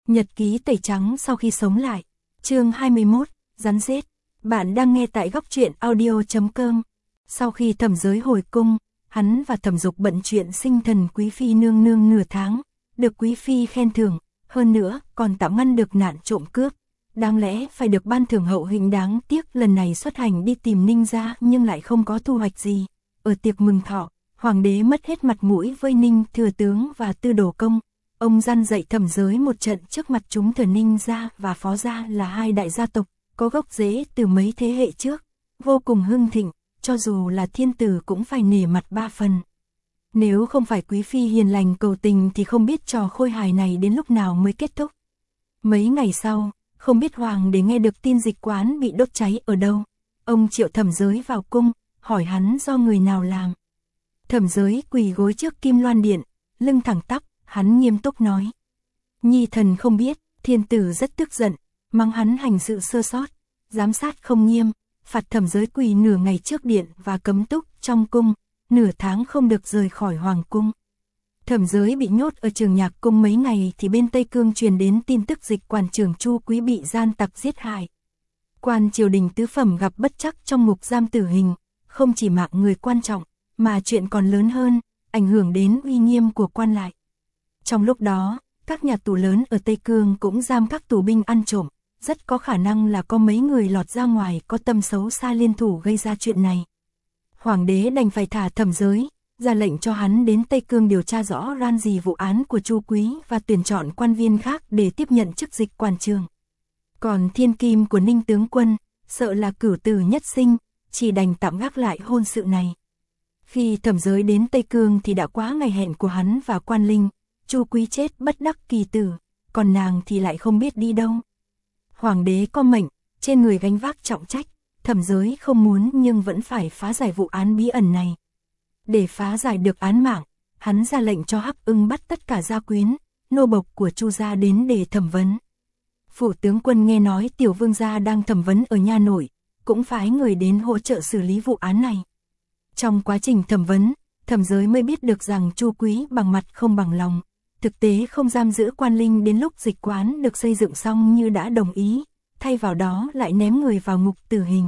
Nhật ký tẩy trắng sau khi sống lại. Chương 21, rắn rết. Bạn đang nghe tại góc truyện audio.com. Sau khi Thẩm Giới hồi cung, hắn và Thẩm Dục bận chuyện sinh thần quý phi nương nương nửa tháng, được quý phi khen thưởng, hơn nữa còn tạm ngăn được nạn trộm cướp. Đáng lẽ phải được ban thưởng hậu hĩnh, đáng tiếc lần này xuất hành đi tìm Ninh gia nhưng lại không có thu hoạch gì. Ở tiệc mừng thọ, hoàng đế mất hết mặt mũi với Ninh thừa tướng và Tư Đồ công. Ông răn dạy Thẩm Giới một trận trước mặt chúng thừa Ninh gia và Phó gia là hai đại gia tộc, có gốc rễ từ mấy thế hệ trước, vô cùng hưng thịnh, cho dù là thiên tử cũng phải nể mặt ba phần. Nếu không phải quý phi hiền lành cầu tình thì không biết trò khôi hài này đến lúc nào mới kết thúc. Mấy ngày sau, không biết hoàng đế nghe được tin dịch quán bị đốt cháy ở đâu. Ông triệu Thẩm Giới vào cung, hỏi hắn do người nào làm. Thẩm Giới quỳ gối trước Kim Loan Điện, lưng thẳng tắp, hắn nghiêm túc nói. Nhi thần không biết, thiên tử rất tức giận, mắng hắn hành sự sơ sót, giám sát không nghiêm, phạt Thẩm Giới quỳ nửa ngày trước điện và cấm túc trong cung, nửa tháng không được rời khỏi hoàng cung. Thẩm Giới bị nhốt ở Trường Nhạc cung mấy ngày thì bên Tây Cương truyền đến tin tức dịch quản trưởng Chu Quý bị gian tặc giết hại. Quan triều đình tứ phẩm gặp bất trắc trong ngục giam tử hình, không chỉ mạng người quan trọng, mà chuyện còn lớn hơn, ảnh hưởng đến uy nghiêm của quan lại. Trong lúc đó, các nhà tù lớn ở Tây Cương cũng giam các tù binh ăn trộm, rất có khả năng là có mấy người lọt ra ngoài có tâm xấu xa liên thủ gây ra chuyện này. Hoàng đế đành phải thả Thẩm Giới, ra lệnh cho hắn đến Tây Cương điều tra rõ ran gì vụ án của Chu Quý và tuyển chọn quan viên khác để tiếp nhận chức dịch quản trường. Còn thiên kim của Ninh tướng quân, sợ là cửu tử nhất sinh, chỉ đành tạm gác lại hôn sự này. Khi Thẩm Giới đến Tây Cương thì đã quá ngày hẹn của hắn và Quan Linh. Chu Quý chết bất đắc kỳ tử, còn nàng thì lại không biết đi đâu. Hoàng đế có mệnh, trên người gánh vác trọng trách, Thẩm Giới không muốn nhưng vẫn phải phá giải vụ án bí ẩn này. Để phá giải được án mạng, hắn ra lệnh cho Hắc Ưng bắt tất cả gia quyến, nô bộc của Chu gia đến để thẩm vấn. Phủ tướng quân nghe nói tiểu vương gia đang thẩm vấn ở nha nội, cũng phái người đến hỗ trợ xử lý vụ án này. Trong quá trình thẩm vấn, Thẩm Giới mới biết được rằng Chu Quý bằng mặt không bằng lòng, thực tế không giam giữ Quan Linh đến lúc dịch quán được xây dựng xong như đã đồng ý, thay vào đó lại ném người vào ngục tử hình.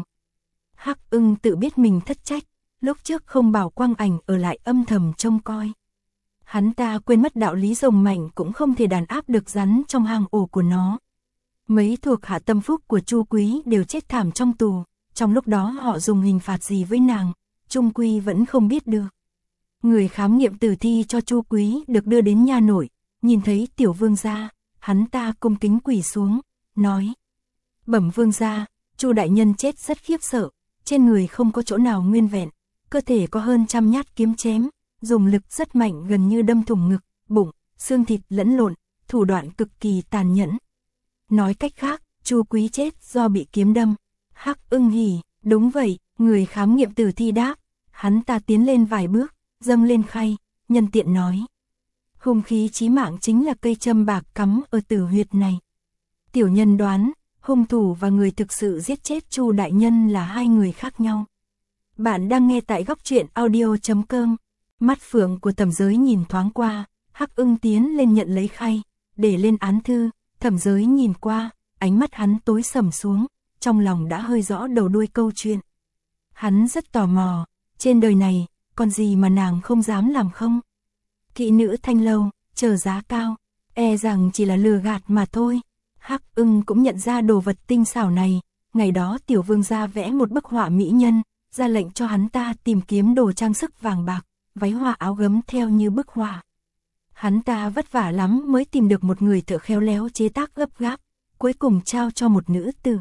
Hắc Ưng tự biết mình thất trách, lúc trước không bảo Quang Ảnh ở lại âm thầm trông coi. Hắn ta quên mất đạo lý rồng mạnh cũng không thể đàn áp được rắn trong hang ổ của nó. Mấy thuộc hạ tâm phúc của Chu Quý đều chết thảm trong tù, trong lúc đó họ dùng hình phạt gì với nàng, chung quy vẫn không biết được. Người khám nghiệm tử thi cho Chu Quý được đưa đến nha nội, nhìn thấy tiểu vương gia, hắn ta cung kính quỳ xuống, nói: Bẩm vương gia, Chu đại nhân chết rất khiếp sợ, trên người không có chỗ nào nguyên vẹn, cơ thể có hơn 100 nhát kiếm chém, dùng lực rất mạnh gần như đâm thủng ngực, bụng, xương thịt lẫn lộn, thủ đoạn cực kỳ tàn nhẫn. Nói cách khác, Chu Quý chết do bị kiếm đâm. Hắc Ưng hỉ, đúng vậy, người khám nghiệm tử thi đáp. Hắn ta tiến lên vài bước, dâng lên khay, nhân tiện nói: hung khí chí mạng chính là cây châm bạc cắm ở tử huyệt này. Tiểu nhân đoán, hung thủ và người thực sự giết chết Chu đại nhân là hai người khác nhau. Bạn đang nghe tại góc truyện audio.com. Mắt phượng của Thẩm Giới nhìn thoáng qua, Hắc Ưng tiến lên nhận lấy khay, để lên án thư. Thẩm Giới nhìn qua, ánh mắt hắn tối sầm xuống, trong lòng đã hơi rõ đầu đuôi câu chuyện. Hắn rất tò mò, trên đời này, còn gì mà nàng không dám làm không? Kỹ nữ thanh lâu, chờ giá cao, e rằng chỉ là lừa gạt mà thôi. Hắc Ưng cũng nhận ra đồ vật tinh xảo này, ngày đó tiểu vương gia vẽ một bức họa mỹ nhân, ra lệnh cho hắn ta tìm kiếm đồ trang sức vàng bạc, váy hoa áo gấm theo như bức họa. Hắn ta vất vả lắm mới tìm được một người thợ khéo léo chế tác gấp gáp, cuối cùng trao cho một nữ tử.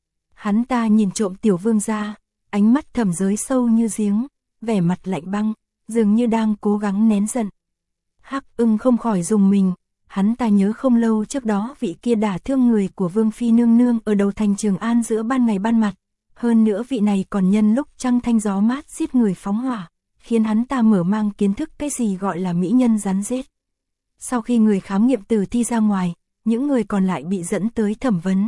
Hắn ta nhìn trộm tiểu vương gia, ánh mắt Thẩm Giới sâu như giếng, vẻ mặt lạnh băng, dường như đang cố gắng nén giận. Hắc Ưng không khỏi rùng mình, hắn ta nhớ không lâu trước đó vị kia đả thương người của Vương phi nương nương ở đầu thành Trường An giữa ban ngày ban mặt, hơn nữa vị này còn nhân lúc trăng thanh gió mát giết người phóng hỏa, khiến hắn ta mở mang kiến thức cái gì gọi là mỹ nhân rắn rết. Sau khi người khám nghiệm tử thi ra ngoài, những người còn lại bị dẫn tới thẩm vấn.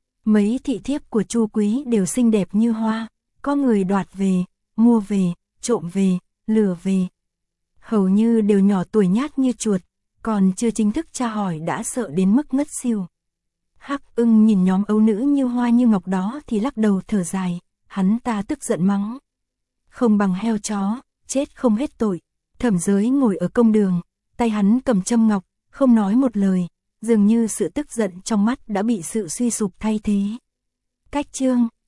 Mấy thị thiếp của Chu Quý đều xinh đẹp như hoa, có người đoạt về, mua về, trộm về, lừa về. Hầu như đều nhỏ tuổi nhát như chuột, còn chưa chính thức tra hỏi đã sợ đến mức ngất xỉu. Hắc Ưng nhìn nhóm ấu nữ như hoa như ngọc đó thì lắc đầu thở dài, hắn ta tức giận mắng. Không bằng heo chó, chết không hết tội. Thẩm Giới ngồi ở công đường, tay hắn cầm châm ngọc, không nói một lời, dường như sự tức giận trong mắt đã bị sự suy sụp thay thế. Cách chương